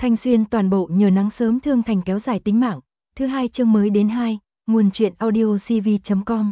Thanh Xuyên toàn bộ nhờ nắng sớm thương thành kéo dài tính mạng. Thứ 2 chương mới đến 2, nguồn truyện audio cv.com.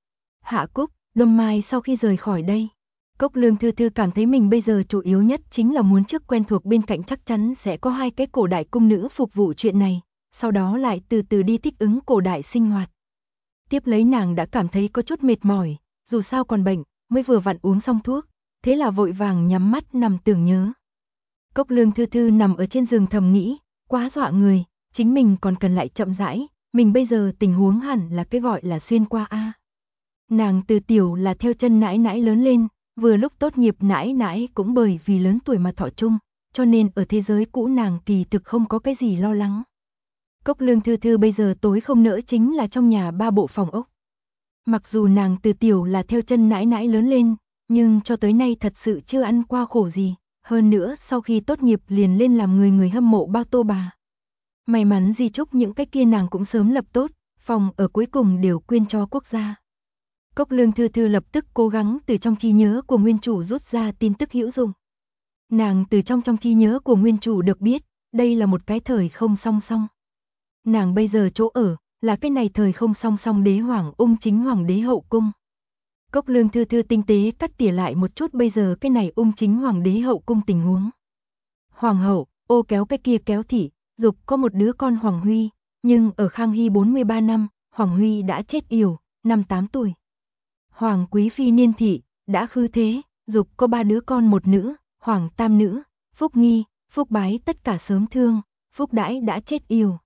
Hạ Cúc, Đông Mai sau khi rời khỏi đây, Cốc Lương Thư Thư cảm thấy mình bây giờ chủ yếu nhất chính là muốn trước quen thuộc bên cạnh chắc chắn sẽ có 2 cái cổ đại cung nữ phục vụ chuyện này, sau đó lại từ từ đi thích ứng cổ đại sinh hoạt. Tiếp lấy nàng đã cảm thấy có chút mệt mỏi, dù sao còn bệnh, mới vừa vặn uống xong thuốc, thế là vội vàng nhắm mắt nằm tưởng nhớ. Cốc Lương Thư Thư nằm ở trên giường thầm nghĩ, quá dọa người, chính mình còn cần lại chậm rãi, mình bây giờ tình huống hẳn là cái gọi là xuyên qua a. Nàng từ tiểu là theo chân nãi nãi lớn lên, vừa lúc tốt nghiệp nãi nãi cũng bởi vì lớn tuổi mà thọ chung, cho nên ở thế giới cũ nàng kỳ thực không có cái gì lo lắng. Cốc Lương Thư Thư bây giờ tối không nỡ chính là trong nhà 3 bộ phòng ốc. Mặc dù nàng từ tiểu là theo chân nãi nãi lớn lên, nhưng cho tới nay thật sự chưa ăn qua khổ gì, hơn nữa sau khi tốt nghiệp liền lên làm người hâm mộ bao tô bà. May mắn di chúc những cái kia nàng cũng sớm lập tốt, phòng ở cuối cùng đều quyên cho quốc gia. Cốc Lương Thư Thư lập tức cố gắng từ trong trí nhớ của nguyên chủ rút ra tin tức hữu dụng. Nàng từ trong trí nhớ của nguyên chủ được biết, đây là một cái thời không song song. Nàng bây giờ chỗ ở là cái này thời không song song đế hoàng ung chính hoàng đế hậu cung. Cốc Lương Thư Thư tinh tế cắt tỉa lại một chút bây giờ cái này ung chính hoàng đế hậu cung tình huống. Hoàng hậu, ô kéo cái kia kéo thị, dục có một đứa con Hoàng Huy, nhưng ở Khang Hy 43 năm, Hoàng Huy đã chết yểu, năm 8 tuổi. Hoàng Quý Phi niên thị, đã khư thế, dục có 3 đứa con một nữ, Hoàng Tam nữ, Phúc Nghi, Phúc Bái tất cả sớm thương, Phúc Đãi đã chết yểu.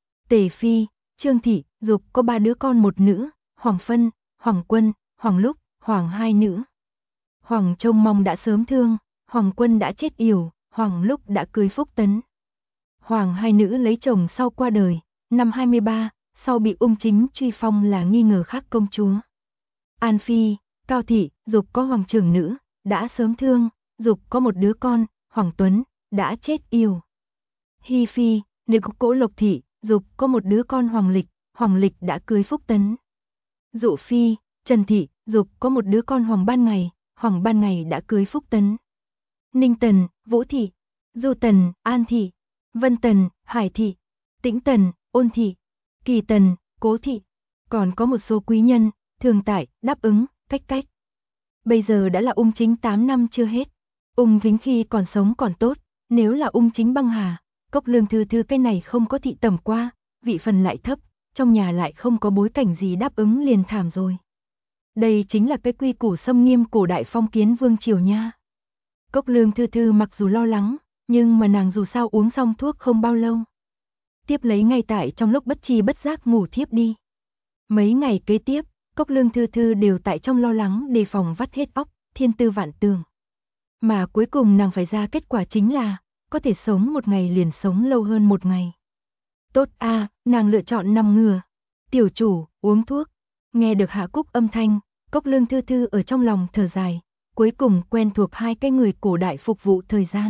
Tề Phi, Trương thị, dục có 3 đứa con một nữ, Hoàng Phân, Hoàng Quân, Hoàng Lúc, Hoàng 2 nữ. Hoàng Trông Mong đã sớm thương, Hoàng Quân đã chết yểu, Hoàng Lúc đã cưới Phúc Tấn. Hoàng 2 nữ lấy chồng sau qua đời, năm 23, sau bị ung chính truy phong là nghi ngờ khác công chúa. An Phi, Cao thị, dục có hoàng trưởng nữ, đã sớm thương, dục có một đứa con, Hoàng Tuấn, đã chết yểu. Hy Phi, nữ có Cỗ Lộc thị, dục có một đứa con Hoàng Lịch đã cưới Phúc Tấn. Dụ Phi, Trần thị, dục có một đứa con Hoàng Ban Ngày đã cưới Phúc Tấn. Ninh Tần, Vũ thị, Du Tần, An thị, Vân Tần, Hải thị, Tĩnh Tần, Ôn thị, Kỳ Tần, Cố thị, còn có một số quý nhân, Thường Tại, Đáp Ứng, Cách. Bây giờ đã là ung chính 8 năm chưa hết. Ung Vĩnh khi còn sống còn tốt, nếu là ung chính băng hà, Cốc Lương Thư Thư cái này không có thị tẩm qua, vị phần lại thấp, trong nhà lại không có bối cảnh gì đáp ứng liền thảm rồi. Đây chính là cái quy củ xâm nghiêm cổ đại phong kiến vương triều nha. Cốc Lương Thư Thư mặc dù lo lắng, nhưng mà nàng dù sao uống xong thuốc không bao lâu. Tiếp lấy ngay tại trong lúc bất tri bất giác ngủ thiếp đi. Mấy ngày kế tiếp, Cốc Lương Thư Thư đều tại trong lo lắng đề phòng vắt hết óc, thiên tư vạn tường. Mà cuối cùng nàng phải ra kết quả chính là, có thể sống một ngày liền sống lâu hơn một ngày. Tốt a, nàng lựa chọn nằm ngửa. Tiểu chủ, uống thuốc. Nghe được Hạ Cúc âm thanh, Cốc Lương Thư Thư ở trong lòng thở dài, cuối cùng quen thuộc 2 cái người cổ đại phục vụ thời gian.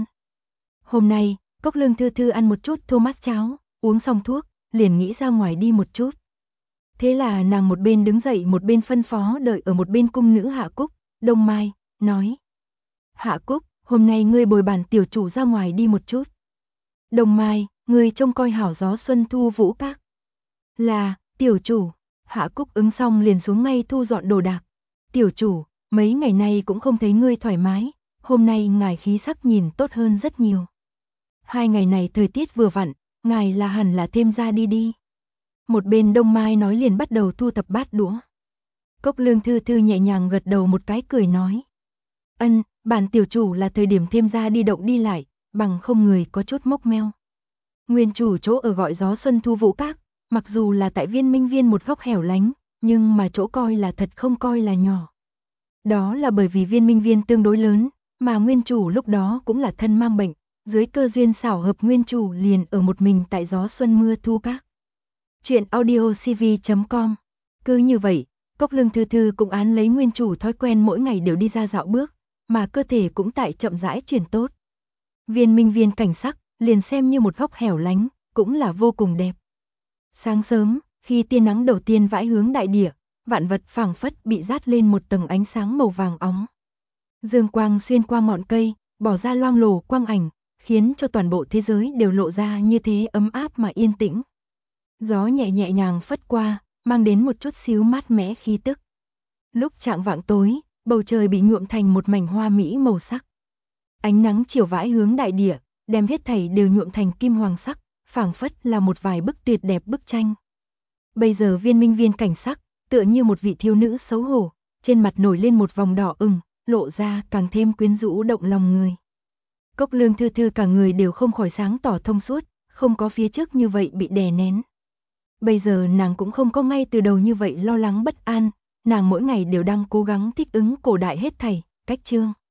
Hôm nay, Cốc Lương Thư Thư ăn một chút Thomas cháo, uống xong thuốc, liền nghĩ ra ngoài đi một chút. Thế là nàng một bên đứng dậy một bên phân phó đợi ở một bên cung nữ Hạ Cúc, Đông Mai, nói. Hạ Cúc, hôm nay ngươi bồi bản tiểu chủ ra ngoài đi một chút. Đông Mai, ngươi trông coi hảo gió xuân thu vũ các. Là, tiểu chủ. Hạ Cúc ứng xong liền xuống ngay thu dọn đồ đạc. Tiểu chủ, mấy ngày nay cũng không thấy ngươi thoải mái, hôm nay ngài khí sắc nhìn tốt hơn rất nhiều. 2 ngày này thời tiết vừa vặn, ngài là hẳn là thêm ra đi. Một bên Đông Mai nói liền bắt đầu thu thập bát đũa. Cốc Lương Thư Thư nhẹ nhàng gật đầu một cái cười nói. Ân, bản tiểu chủ là thời điểm thêm ra đi động đi lại, bằng không người có chút mốc meo. Nguyên chủ chỗ ở gọi gió xuân thu vũ các, mặc dù là tại Viên Minh Viên một góc hẻo lánh, nhưng mà chỗ coi là thật không coi là nhỏ. Đó là bởi vì Viên Minh Viên tương đối lớn, mà nguyên chủ lúc đó cũng là thân mang bệnh, dưới cơ duyên xảo hợp nguyên chủ liền ở một mình tại gió xuân mưa thu các. Chuyện audio cv.com. Cứ như vậy, Cốc Lương Thư Thư cũng án lấy nguyên chủ thói quen mỗi ngày đều đi ra dạo bước, mà cơ thể cũng tại chậm rãi chuyển tốt. Viên Minh Viên cảnh sắc, liền xem như một góc hẻo lánh, cũng là vô cùng đẹp. Sáng sớm, khi tia nắng đầu tiên vãi hướng đại địa, vạn vật phảng phất bị dát lên một tầng ánh sáng màu vàng óng. Dương quang xuyên qua ngọn cây, bỏ ra loang lổ quang ảnh, khiến cho toàn bộ thế giới đều lộ ra như thế ấm áp mà yên tĩnh. Gió nhẹ nhẹ nhàng phất qua, mang đến một chút xíu mát mẻ khí tức. Lúc chạng vạng tối, bầu trời bị nhuộm thành một mảnh hoa mỹ màu sắc. Ánh nắng chiều vãi hướng đại địa, đem hết thảy đều nhuộm thành kim hoàng sắc, phảng phất là một vài bức tuyệt đẹp bức tranh. Bây giờ Viên Minh Viên cảnh sắc, tựa như một vị thiếu nữ xấu hổ, trên mặt nổi lên một vòng đỏ ửng, lộ ra càng thêm quyến rũ động lòng người. Cốc Lương Thư Thư cả người đều không khỏi sáng tỏ thông suốt, không có phía trước như vậy bị đè nén. Bây giờ nàng cũng không có ngay từ đầu như vậy lo lắng bất an, nàng mỗi ngày đều đang cố gắng thích ứng cổ đại hết thảy, cách chương.